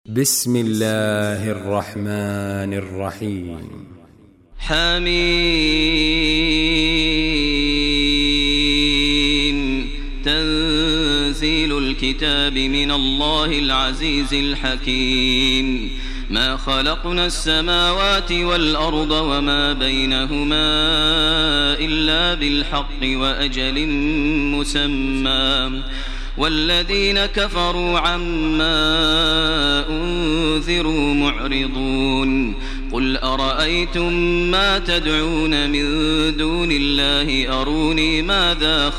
بسم الله الرحمن الرحيم. حميم. تنزيل الكتاب من الله العزيز الحكيم. ما خلقنا السماوات والأرض وما بينهما إلا بالحق وأجل مسمى، والذين كفروا عما أنذروا معرضون. قل أرأيتم ما تدعون من دون الله أروني ماذا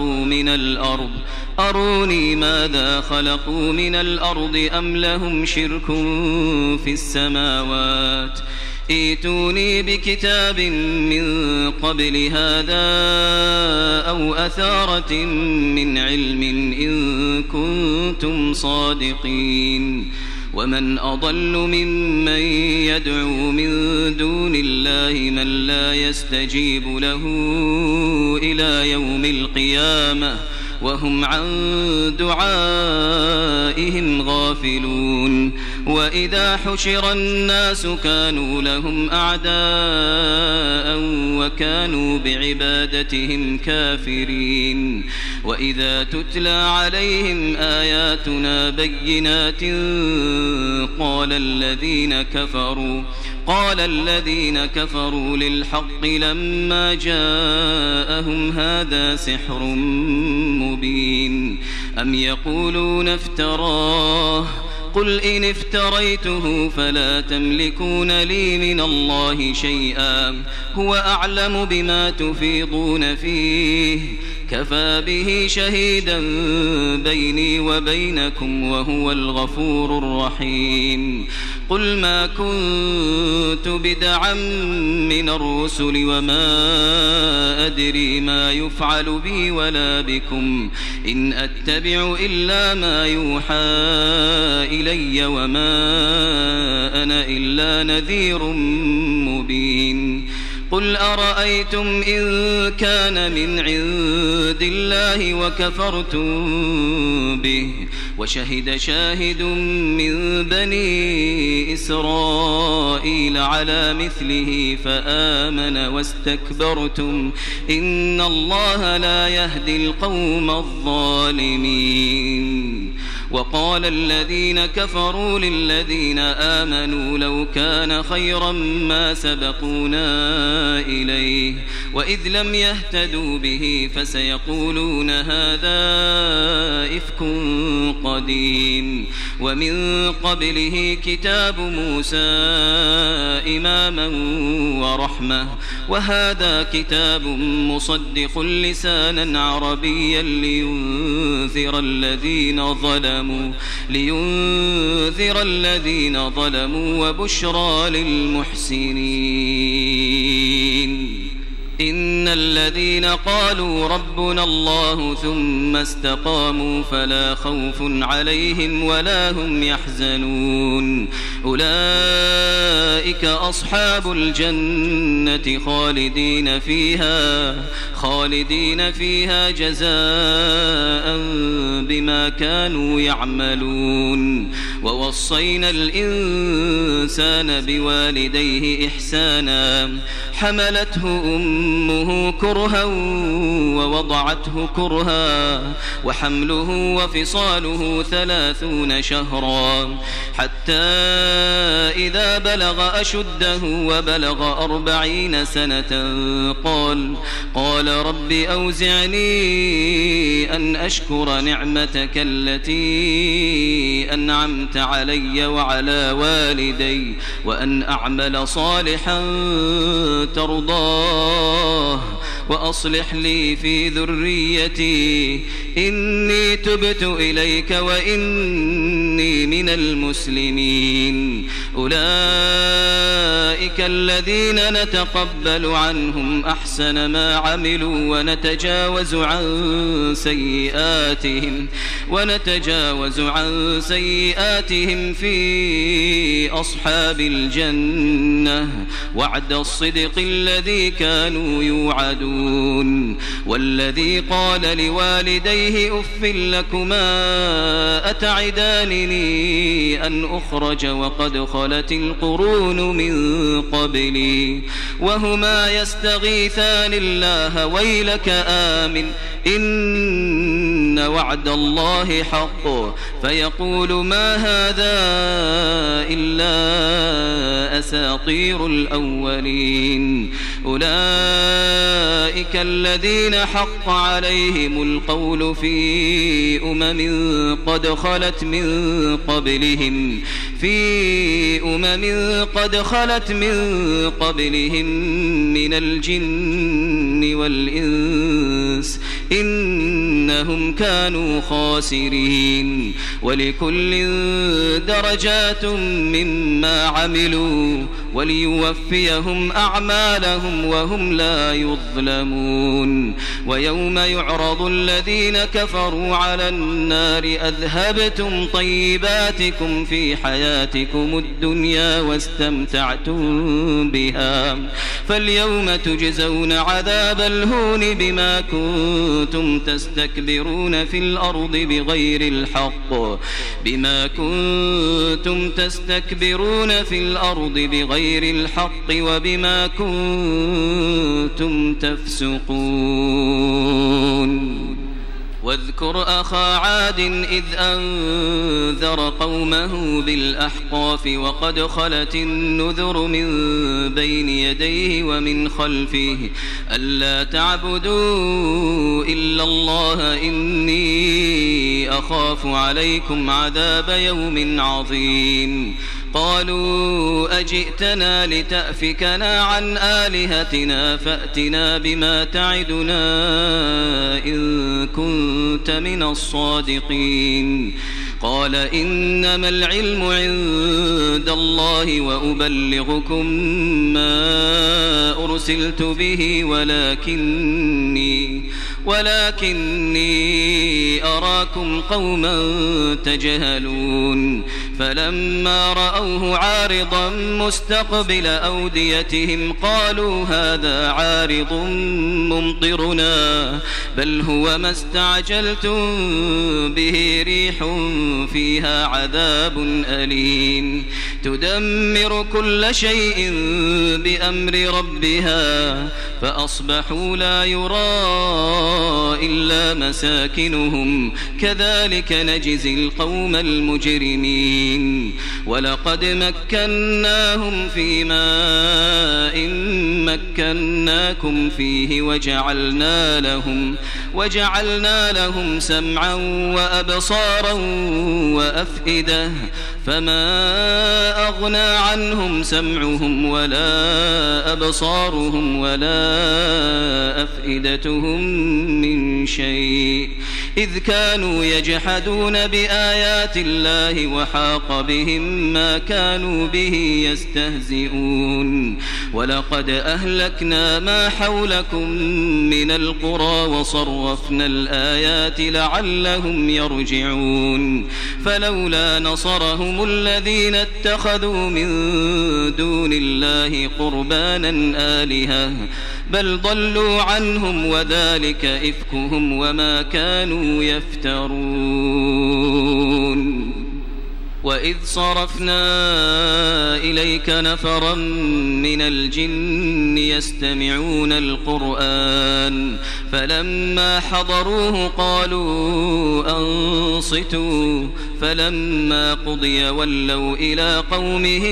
خلقوا من الأرض أم لهم شرك في السماوات. ائتوني بكتاب من قبل هذا أو أثارة من علم إن كنتم صادقين. ومن أضل ممن يدعو من دون الله من لا يستجيب له إلى يوم القيامة وهم عن دعائهم غافلون. وإذا حشر الناس كانوا لهم أعداء وكانوا بعبادتهم كافرين. وإذا تتلى عليهم آياتنا بينات قال الذين كفروا للحق لما جاءهم هذا سحر مبين. أم يقولون افتراه قل إن افتريته فلا تملكون لي من الله شيئا هو أعلم بما تفيضون فيه كفى به شهيدا بيني وبينكم وهو الغفور الرحيم. قل ما كنت بدعا من الرسل وما أدري ما يفعل بي ولا بكم إن أتبع إلا ما يوحى إلي وما أنا إلا نذير مبين. قل أرأيتم إن كان من عند الله وكفرتم به وشهد شاهد من بني إسرائيل على مثله فآمن واستكبرتم إن الله لا يهدي القوم الظالمين. وقال الذين كفروا للذين آمنوا لو كان خيرا ما سبقونا إليه وإذ لم يهتدوا به فسيقولون هذا إفك قديم. ومن قبله كتاب موسى إماما ورحمة وهذا كتاب مصدق لسانا عربيا لينذر الذين ظلموا وبشرى للمحسنين. إن الذين قالوا ربنا الله ثم استقاموا فلا خوف عليهم ولا هم يحزنون. أولئك أصحاب الجنة خالدين فيها جزاء بما كانوا يعملون. ووصينا الإنسان بوالديه إحسانا حملته أمه كرها ووضعته كرها وحمله وفصاله 30 شهرا حتى إذا بلغ أشده وبلغ 40 سنة قال رب أوزعني أن أشكر نعمتك التي أنعمت علي وعلى والدي وأن أعمل صالحا ترضاه وأصلح لي في ذريتي إني تبت إليك وإني من المسلمين. أولئك الذين نتقبل عنهم أحسن ما عملوا ونتجاوز عن سيئاتهم في أصحاب الجنة وعد الصدق الذي كانوا يوعدون. والذي قال لوالديه أف لكما أتعدانني أن أخرج وقد خلت القرون من قبلي وهما يستغيثان الله ويلك آمن إن وعد الله حق فيقول ما هذا إلا أساطير الأولين أولئك الذين حق عليهم القول في قد خلت من قبلهم من الجن والإنس إنهم كانوا خاسرين ولكل درجات مما عملوا وليوفيهم أعمالهم وهم لا يظلمون ويوم يعرض الذين كفروا على النار أذهبتم طيباتكم في حياتكم الدنيا واستمتعتم بها فاليوم تجزون عذاب الهون بما كنتم تستكبرون في الأرض بغير الحق وبما كنتم تفسقون واذكر أخا عاد إذ أنذر قومه بالأحقاف وقد خلت النذر من بين يديه ومن خلفه ألا تعبدوا إلا الله إني أخاف عليكم عذاب يوم عظيم قالوا أجئتنا لتأفكنا عن آلهتنا فأتنا بما تعدنا إن كنت من الصادقين قال إنما العلم عند الله وأبلغكم ما أرسلت به ولكني أراكم قوما تجهلون فلما رأوه عارضا مستقبل أوديتهم قالوا هذا عارض ممطرنا بل هو ما استعجلتم به ريح فيها عذاب أليم تدمر كل شيء بأمر ربها فأصبحوا لا يرى إلا مساكنهم كذلك نجزي القوم المجرمين ولقد مكناهم في ماء مكناكم فيه وجعلنا لهم سمعا وأبصارا وأفئدة فما أغنى عنهم سمعهم ولا أبصارهم ولا أفئدتهم من شيء إذ كانوا يجحدون بآيات الله وحاق بهم ما كانوا به يستهزئون ولقد أهلكنا ما حولكم من القرى وصرفنا الآيات لعلهم يرجعون فلولا نصرهم الذين اتخذوا من دون الله قربانا آلهة بل ضلوا عنهم وذلك إفكهم وما كانوا يفترون وإذ صرفنا إليك نفرا من الجن يستمعون القرآن فلما حضروه قالوا أنصتوا فلما قضي ولوا إلى قومهم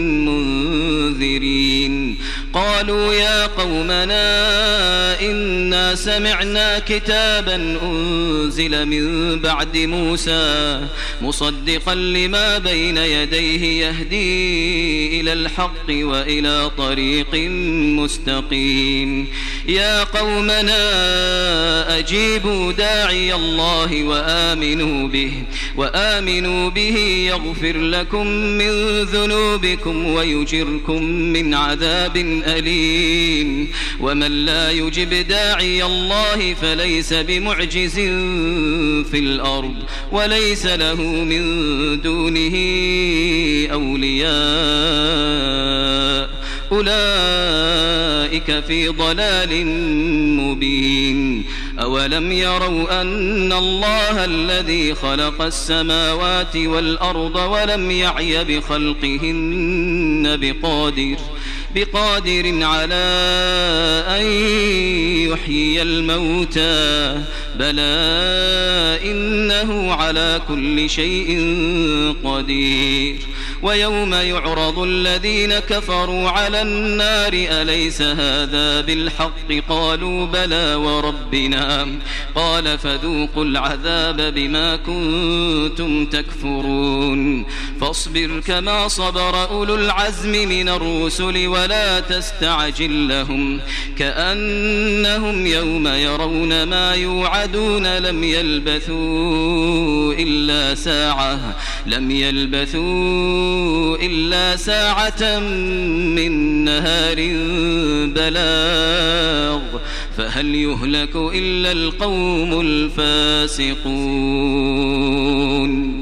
منذرين قالوا يا قومنا إنا سمعنا كتابا أنزل من بعد موسى مصدقا لما بين يديه يهدي إلى الحق وإلى طريق مستقيم يا قومنا أجيبوا داعي الله وآمنوا به يغفر لكم من ذنوبكم ويجركم من عذاب أليم ومن لا يجب داعي الله فليس بمعجز في الأرض وليس له من دونه أولياء أولئك في ضلال مبين أولم يروا أن الله الذي خلق السماوات والأرض ولم يعي بخلقهن بقادر على أن يحيي الموتى بلى إنه على كل شيء قدير ويوم يعرض الذين كفروا على النار أليس هذا بالحق قالوا بلى وربنا قال فذوقوا العذاب بما كنتم تكفرون فاصبر كما صبر أولو العزم من الرسل ولا تستعجل لهم كأنهم يوم يرون ما يوعدون لم يلبثوا إلا ساعة من نهار بلاغ فهل يهلك إلا القوم الفاسقون